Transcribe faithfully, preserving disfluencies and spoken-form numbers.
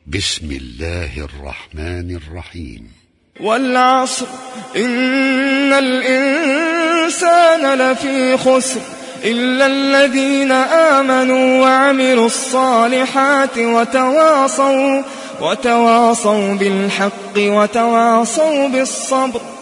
بسم الله الرحمن الرحيم. والعصر إن الإنسان لفي خسر إلا الذين آمنوا وعملوا الصالحات وتواصوا وتواصوا بالحق وتواصوا بالصبر